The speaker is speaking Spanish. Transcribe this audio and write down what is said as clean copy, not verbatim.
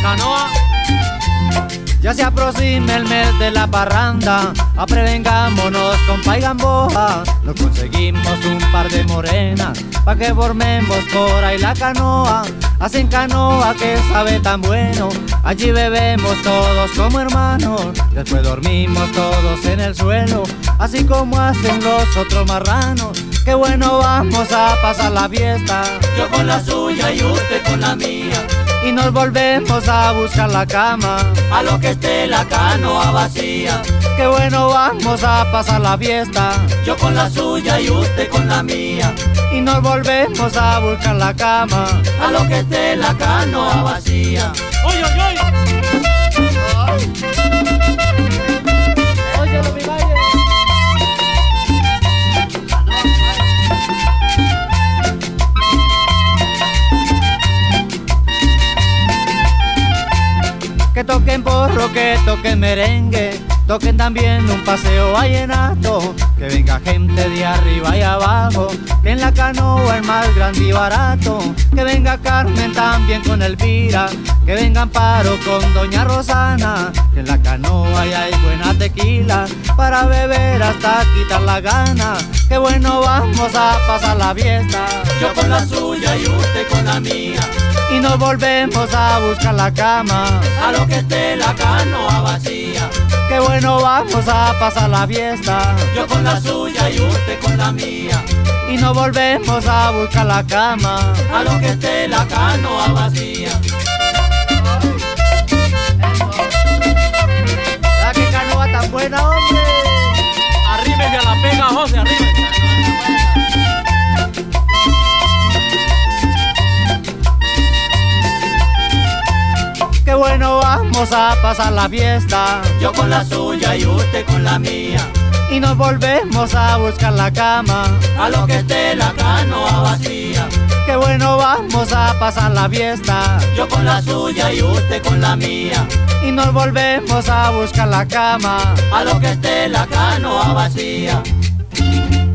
canoa. Ya se aproxima el mes de la parranda, aprevengámonos compa y Gamboa. Nos conseguimos un par de morenas, pa' que formemos por ahí la canoa. Hacen canoa que sabe tan bueno, allí bebemos todos como hermanos. Después dormimos todos en el suelo, así como hacen los otros marranos. Qué bueno, vamos a pasar la fiesta, yo con la suya y usted con la mía. y nos volvemos a buscar la cama, a lo que esté la canoa vacía. Qué bueno, vamos a pasar la fiesta, yo con la suya y usted con la mía. y nos volvemos a buscar la cama, a lo que esté la canoa vacía. ¡Oy, oy, oy! Óyelo, mi valle. Que toquen porro, que toquen merengue, toquen también un paseo vallenato. Que venga gente de arriba y abajo, que en la canoa es más grande y barato. Que venga Carmen también con Elvira, que venga Amparo con doña Rosana. Que en la canoa ya hay buena tequila, para beber hasta quitar la gana. Qué bueno, vamos a pasar la fiesta, yo con la suya y usted con la mía. y nos volvemos a buscar la cama, a lo que esté la canoa vacía. Qué bueno, vamos a pasar la fiesta, yo con la suya y usted con la mía. y nos volvemos a buscar la cama, a lo que esté la canoa vacía. La que canoa tan buena, hombre. Arrímese a la pega, José, arrímese. Qué bueno, vamos a pasar la fiesta, yo con la suya y usted con la mía. y nos volvemos a buscar la cama, a lo que esté la canoa vacía. Qué bueno, vamos a pasar la fiesta, yo con la suya y usted con la mía. y nos volvemos a buscar la cama, a lo que esté la canoa vacía.